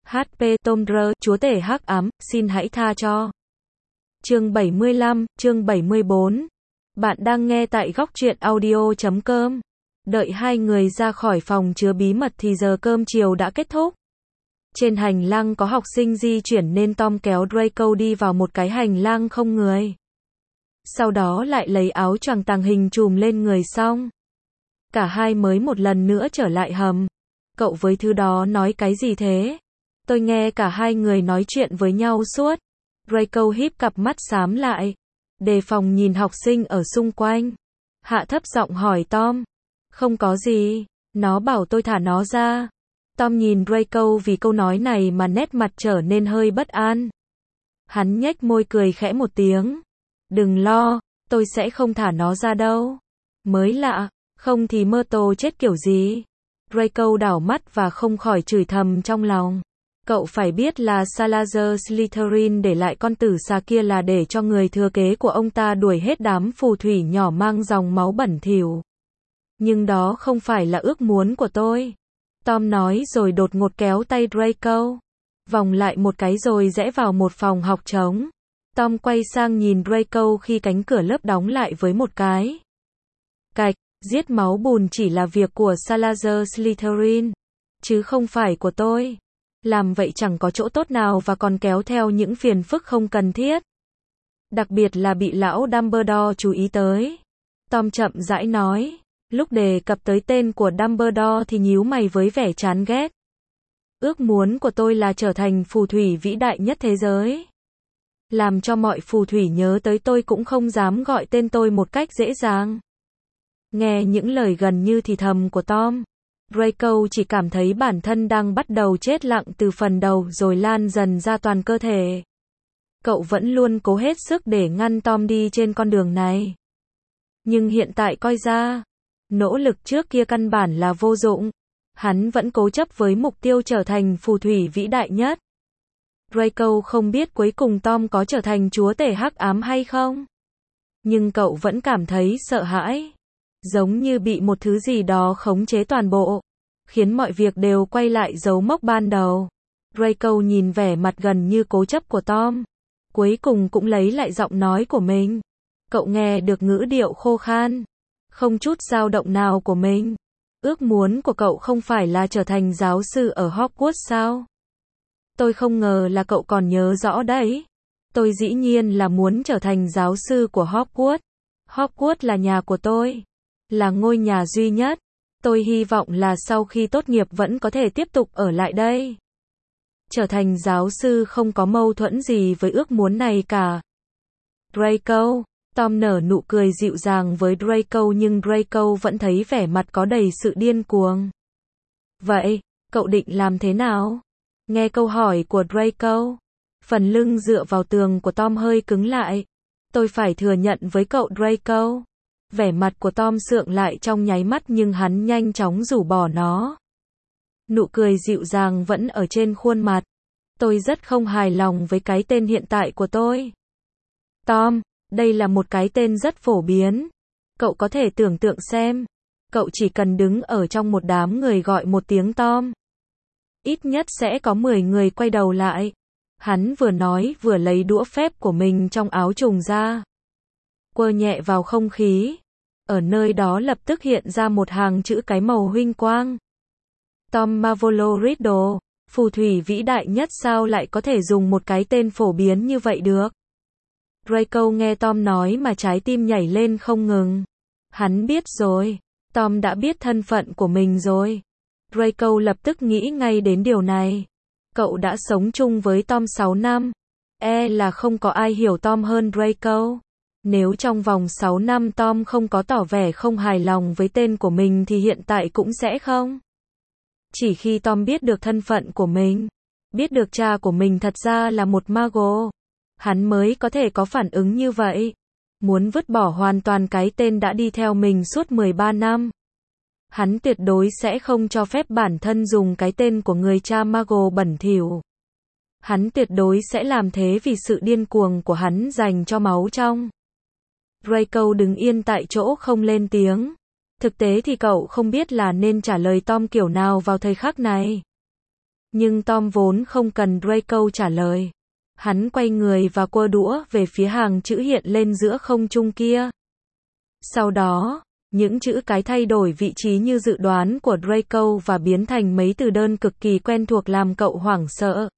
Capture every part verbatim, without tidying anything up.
hát pê Tom Rơ, chúa tể hắc ám, xin hãy tha cho. Chương bảy mươi lăm, chương bảy mươi bốn. Bạn đang nghe tại góc truyện audio chấm com. Đợi hai người ra khỏi phòng chứa bí mật thì giờ cơm chiều đã kết thúc. Trên hành lang có học sinh di chuyển nên Tom kéo Draco đi vào một cái hành lang không người. Sau đó lại lấy áo choàng tàng hình trùm lên người xong. Cả hai mới một lần nữa trở lại hầm. Cậu với thứ đó nói cái gì thế? Tôi nghe cả hai người nói chuyện với nhau suốt. Draco híp cặp mắt xám lại, đề phòng nhìn học sinh ở xung quanh. Hạ thấp giọng hỏi Tom. Không có gì, nó bảo tôi thả nó ra. Tom nhìn Draco vì câu nói này mà nét mặt trở nên hơi bất an. Hắn nhếch môi cười khẽ một tiếng. Đừng lo, tôi sẽ không thả nó ra đâu. Mới lạ, không thì mơ tô chết kiểu gì. Draco đảo mắt và không khỏi chửi thầm trong lòng. Cậu phải biết là Salazar Slytherin để lại con tử xà kia là để cho người thừa kế của ông ta đuổi hết đám phù thủy nhỏ mang dòng máu bẩn thỉu. Nhưng đó không phải là ước muốn của tôi. Tom nói rồi đột ngột kéo tay Draco. Vòng lại một cái rồi rẽ vào một phòng học trống. Tom quay sang nhìn Draco khi cánh cửa lớp đóng lại với một cái cạch. Giết máu bùn chỉ là việc của Salazar Slytherin, chứ không phải của tôi. Làm vậy chẳng có chỗ tốt nào và còn kéo theo những phiền phức không cần thiết. Đặc biệt là bị lão Dumbledore chú ý tới. Tom chậm rãi nói. Lúc đề cập tới tên của Dumbledore thì nhíu mày với vẻ chán ghét. Ước muốn của tôi là trở thành phù thủy vĩ đại nhất thế giới. Làm cho mọi phù thủy nhớ tới tôi cũng không dám gọi tên tôi một cách dễ dàng. Nghe những lời gần như thì thầm của Tom, Draco chỉ cảm thấy bản thân đang bắt đầu chết lặng từ phần đầu rồi lan dần ra toàn cơ thể. Cậu vẫn luôn cố hết sức để ngăn Tom đi trên con đường này. Nhưng hiện tại coi ra, nỗ lực trước kia căn bản là vô dụng. Hắn vẫn cố chấp với mục tiêu trở thành phù thủy vĩ đại nhất. Draco không biết cuối cùng Tom có trở thành chúa tể hắc ám hay không. Nhưng cậu vẫn cảm thấy sợ hãi. Giống như bị một thứ gì đó khống chế toàn bộ, khiến mọi việc đều quay lại dấu mốc ban đầu. Draco nhìn vẻ mặt gần như cố chấp của Tom. Cuối cùng cũng lấy lại giọng nói của mình. Cậu nghe được ngữ điệu khô khan, không chút dao động nào của mình. Ước muốn của cậu không phải là trở thành giáo sư ở Hogwarts sao? Tôi không ngờ là cậu còn nhớ rõ đấy. Tôi dĩ nhiên là muốn trở thành giáo sư của Hogwarts. Hogwarts là nhà của tôi. Là ngôi nhà duy nhất. Tôi hy vọng là sau khi tốt nghiệp vẫn có thể tiếp tục ở lại đây. Trở thành giáo sư không có mâu thuẫn gì với ước muốn này cả. Draco. Tom nở nụ cười dịu dàng với Draco nhưng Draco vẫn thấy vẻ mặt có đầy sự điên cuồng. Vậy, cậu định làm thế nào? Nghe câu hỏi của Draco, phần lưng dựa vào tường của Tom hơi cứng lại. Tôi phải thừa nhận với cậu Draco. Vẻ mặt của Tom sượng lại trong nháy mắt nhưng hắn nhanh chóng rũ bỏ nó. Nụ cười dịu dàng vẫn ở trên khuôn mặt. Tôi rất không hài lòng với cái tên hiện tại của tôi. Tom, đây là một cái tên rất phổ biến. Cậu có thể tưởng tượng xem. Cậu chỉ cần đứng ở trong một đám người gọi một tiếng Tom. Ít nhất sẽ có mười người quay đầu lại. Hắn vừa nói vừa lấy đũa phép của mình trong áo trùng ra. Quơ nhẹ vào không khí. Ở nơi đó lập tức hiện ra một hàng chữ cái màu huỳnh quang. Tom Marvolo Riddle, phù thủy vĩ đại nhất sao lại có thể dùng một cái tên phổ biến như vậy được? Draco nghe Tom nói mà trái tim nhảy lên không ngừng. Hắn biết rồi. Tom đã biết thân phận của mình rồi. Draco lập tức nghĩ ngay đến điều này. Cậu đã sống chung với Tom sáu năm. E là không có ai hiểu Tom hơn Draco. Nếu trong vòng sáu năm Tom không có tỏ vẻ không hài lòng với tên của mình thì hiện tại cũng sẽ không. Chỉ khi Tom biết được thân phận của mình, biết được cha của mình thật ra là một mago, hắn mới có thể có phản ứng như vậy. Muốn vứt bỏ hoàn toàn cái tên đã đi theo mình suốt mười ba năm. Hắn tuyệt đối sẽ không cho phép bản thân dùng cái tên của người cha mago bẩn thỉu. Hắn tuyệt đối sẽ làm thế vì sự điên cuồng của hắn dành cho máu trong. Draco đứng yên tại chỗ không lên tiếng. Thực tế thì cậu không biết là nên trả lời Tom kiểu nào vào thời khắc này. Nhưng Tom vốn không cần Draco trả lời. Hắn quay người và quơ đũa về phía hàng chữ hiện lên giữa không trung kia. Sau đó, những chữ cái thay đổi vị trí như dự đoán của Draco và biến thành mấy từ đơn cực kỳ quen thuộc làm cậu hoảng sợ.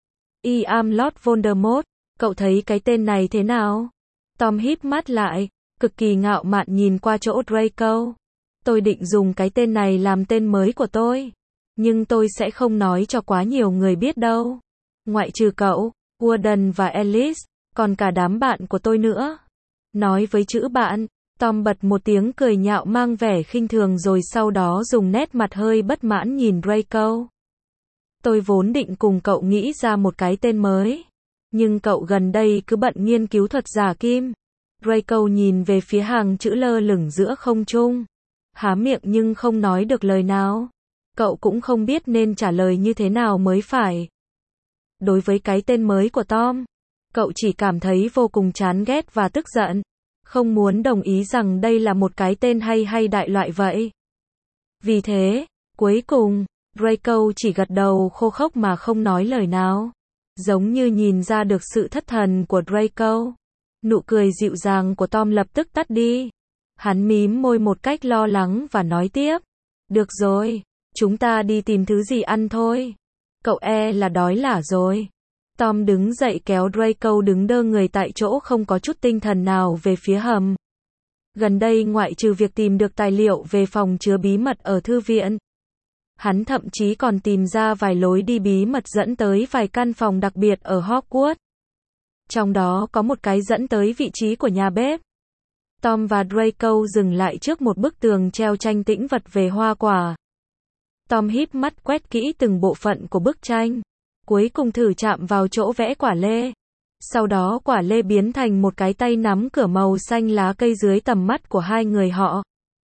I am Lord Voldemort, cậu thấy cái tên này thế nào? Tom híp mắt lại, cực kỳ ngạo mạn nhìn qua chỗ Draco. Tôi định dùng cái tên này làm tên mới của tôi. Nhưng tôi sẽ không nói cho quá nhiều người biết đâu. Ngoại trừ cậu, Warden và Alice, còn cả đám bạn của tôi nữa. Nói với chữ bạn, Tom bật một tiếng cười nhạo mang vẻ khinh thường rồi sau đó dùng nét mặt hơi bất mãn nhìn Draco. Tôi vốn định cùng cậu nghĩ ra một cái tên mới. Nhưng cậu gần đây cứ bận nghiên cứu thuật giả kim. Draco nhìn về phía hàng chữ lơ lửng giữa không trung. Há miệng nhưng không nói được lời nào. Cậu cũng không biết nên trả lời như thế nào mới phải. Đối với cái tên mới của Tom, cậu chỉ cảm thấy vô cùng chán ghét và tức giận. Không muốn đồng ý rằng đây là một cái tên hay hay đại loại vậy. Vì thế, cuối cùng, Draco chỉ gật đầu khô khốc mà không nói lời nào. Giống như nhìn ra được sự thất thần của Draco. Nụ cười dịu dàng của Tom lập tức tắt đi. Hắn mím môi một cách lo lắng và nói tiếp. Được rồi, chúng ta đi tìm thứ gì ăn thôi. Cậu e là đói lả rồi. Tom đứng dậy kéo Draco đứng đơ người tại chỗ không có chút tinh thần nào về phía hầm. Gần đây ngoại trừ việc tìm được tài liệu về phòng chứa bí mật ở thư viện, hắn thậm chí còn tìm ra vài lối đi bí mật dẫn tới vài căn phòng đặc biệt ở Hogwarts. Trong đó có một cái dẫn tới vị trí của nhà bếp. Tom và Draco dừng lại trước một bức tường treo tranh tĩnh vật về hoa quả. Tom híp mắt quét kỹ từng bộ phận của bức tranh. Cuối cùng thử chạm vào chỗ vẽ quả lê. Sau đó quả lê biến thành một cái tay nắm cửa màu xanh lá cây dưới tầm mắt của hai người họ.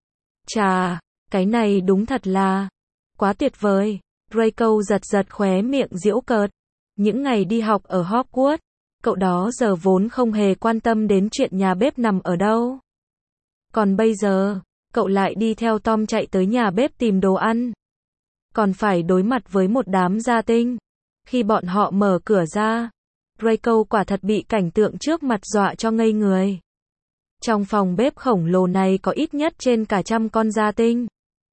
Chà, cái này đúng thật là quá tuyệt vời. Draco giật giật khóe miệng giễu cợt. Những ngày đi học ở Hogwarts, cậu đó giờ vốn không hề quan tâm đến chuyện nhà bếp nằm ở đâu. Còn bây giờ, cậu lại đi theo Tom chạy tới nhà bếp tìm đồ ăn. Còn phải đối mặt với một đám gia tinh. Khi bọn họ mở cửa ra, Draco quả thật bị cảnh tượng trước mặt dọa cho ngây người. Trong phòng bếp khổng lồ này có ít nhất trên cả trăm con gia tinh.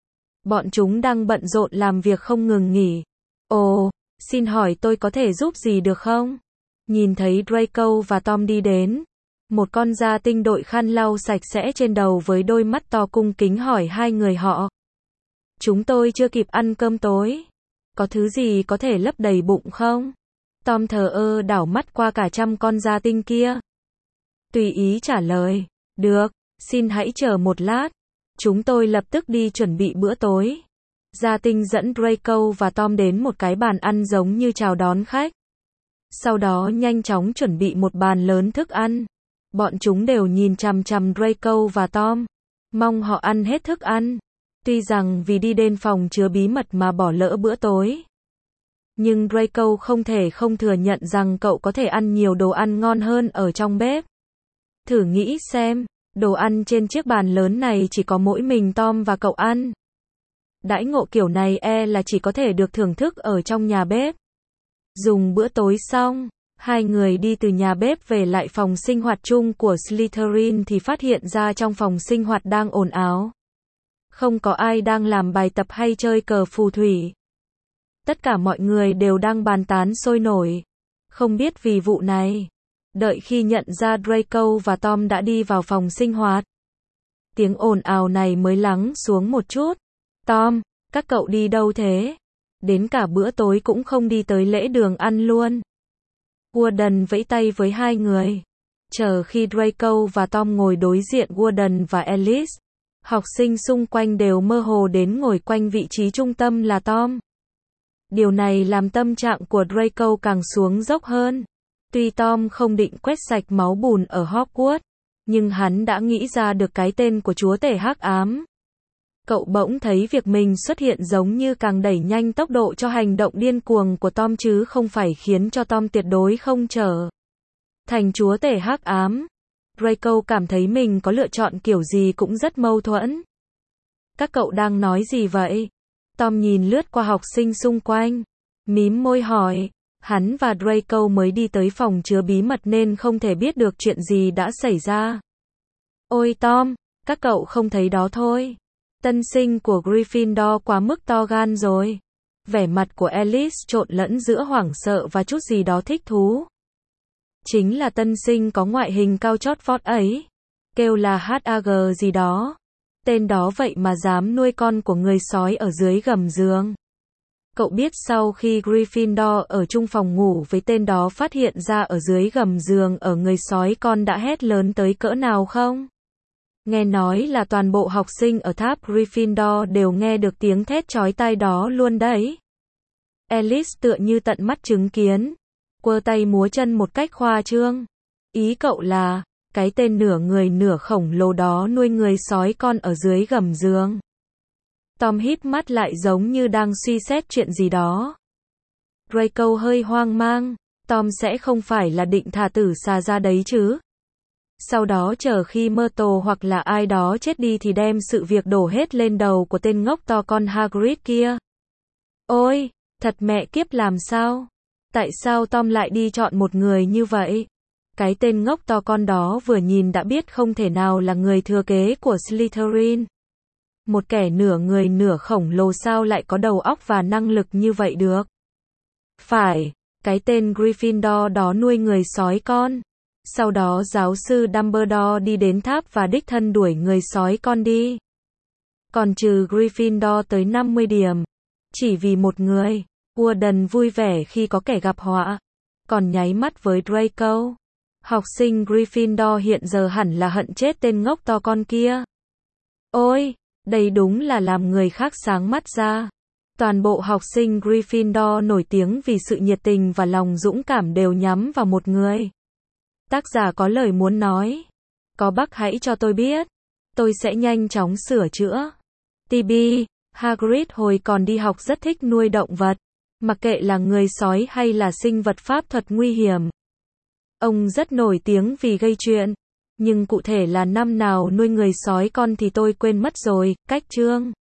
Bọn chúng đang bận rộn làm việc không ngừng nghỉ. Ồ, xin hỏi tôi có thể giúp gì được không? Nhìn thấy Draco và Tom đi đến, một con gia tinh đội khăn lau sạch sẽ trên đầu với đôi mắt to cung kính hỏi hai người họ. Chúng tôi chưa kịp ăn cơm tối. Có thứ gì có thể lấp đầy bụng không? Tom thờ ơ đảo mắt qua cả trăm con gia tinh kia. Tùy ý trả lời. Được, xin hãy chờ một lát. Chúng tôi lập tức đi chuẩn bị bữa tối. Gia tinh dẫn Draco và Tom đến một cái bàn ăn giống như chào đón khách. Sau đó nhanh chóng chuẩn bị một bàn lớn thức ăn. Bọn chúng đều nhìn chằm chằm Draco và Tom. Mong họ ăn hết thức ăn. Tuy rằng vì đi đến phòng chứa bí mật mà bỏ lỡ bữa tối. Nhưng Draco không thể không thừa nhận rằng cậu có thể ăn nhiều đồ ăn ngon hơn ở trong bếp. Thử nghĩ xem, đồ ăn trên chiếc bàn lớn này chỉ có mỗi mình Tom và cậu ăn. Đãi ngộ kiểu này e là chỉ có thể được thưởng thức ở trong nhà bếp. Dùng bữa tối xong, hai người đi từ nhà bếp về lại phòng sinh hoạt chung của Slytherin thì phát hiện ra trong phòng sinh hoạt đang ồn ào. Không có ai đang làm bài tập hay chơi cờ phù thủy. Tất cả mọi người đều đang bàn tán sôi nổi. Không biết vì vụ này. Đợi khi nhận ra Draco và Tom đã đi vào phòng sinh hoạt, tiếng ồn ào này mới lắng xuống một chút. Tom, các cậu đi đâu thế? Đến cả bữa tối cũng không đi tới lễ đường ăn luôn. Warden vẫy tay với hai người. Chờ khi Draco và Tom ngồi đối diện Warden và Alice, học sinh xung quanh đều mơ hồ đến ngồi quanh vị trí trung tâm là Tom. Điều này làm tâm trạng của Draco càng xuống dốc hơn. Tuy Tom không định quét sạch máu bùn ở Hogwarts, nhưng hắn đã nghĩ ra được cái tên của chúa tể hắc ám. Cậu bỗng thấy việc mình xuất hiện giống như càng đẩy nhanh tốc độ cho hành động điên cuồng của Tom chứ không phải khiến cho Tom tuyệt đối không trở thành chúa tể hắc ám. Draco cảm thấy mình có lựa chọn kiểu gì cũng rất mâu thuẫn. Các cậu đang nói gì vậy? Tom nhìn lướt qua học sinh xung quanh. Mím môi hỏi, hắn và Draco mới đi tới phòng chứa bí mật nên không thể biết được chuyện gì đã xảy ra. Ôi Tom, các cậu không thấy đó thôi. Tân sinh của Gryffindor quá mức to gan rồi. Vẻ mặt của Alice trộn lẫn giữa hoảng sợ và chút gì đó thích thú. Chính là tân sinh có ngoại hình cao chót vót ấy. Kêu là hát a giê gì đó. Tên đó vậy mà dám nuôi con của người sói ở dưới gầm giường. Cậu biết sau khi Gryffindor ở chung phòng ngủ với tên đó phát hiện ra ở dưới gầm giường ở người sói con đã hét lớn tới cỡ nào không? Nghe nói là toàn bộ học sinh ở tháp Gryffindor đều nghe được tiếng thét chói tai đó luôn đấy. Alice tựa như tận mắt chứng kiến, quơ tay múa chân một cách khoa trương. Ý cậu là, cái tên nửa người nửa khổng lồ đó nuôi người sói con ở dưới gầm giường. Tom híp mắt lại giống như đang suy xét chuyện gì đó. Draco hơi hoang mang, Tom sẽ không phải là định thả tử xà ra đấy chứ? Sau đó chờ khi Myrtle hoặc là ai đó chết đi thì đem sự việc đổ hết lên đầu của tên ngốc to con Hagrid kia. Ôi, thật mẹ kiếp làm sao? Tại sao Tom lại đi chọn một người như vậy? Cái tên ngốc to con đó vừa nhìn đã biết không thể nào là người thừa kế của Slytherin. Một kẻ nửa người nửa khổng lồ sao lại có đầu óc và năng lực như vậy được? Phải, cái tên Gryffindor đó nuôi người sói con. Sau đó giáo sư Dumbledore đi đến tháp và đích thân đuổi người sói con đi. Còn trừ Gryffindor tới năm mươi điểm. Chỉ vì một người. Warden vui vẻ khi có kẻ gặp họa. Còn nháy mắt với Draco. Học sinh Gryffindor hiện giờ hẳn là hận chết tên ngốc to con kia. Ôi, đây đúng là làm người khác sáng mắt ra. Toàn bộ học sinh Gryffindor nổi tiếng vì sự nhiệt tình và lòng dũng cảm đều nhắm vào một người. Tác giả có lời muốn nói. Có bác hãy cho tôi biết. Tôi sẽ nhanh chóng sửa chữa. tê bê, Hagrid hồi còn đi học rất thích nuôi động vật. Mặc kệ là người sói hay là sinh vật pháp thuật nguy hiểm. Ông rất nổi tiếng vì gây chuyện. Nhưng cụ thể là năm nào nuôi người sói con thì tôi quên mất rồi, cách chương.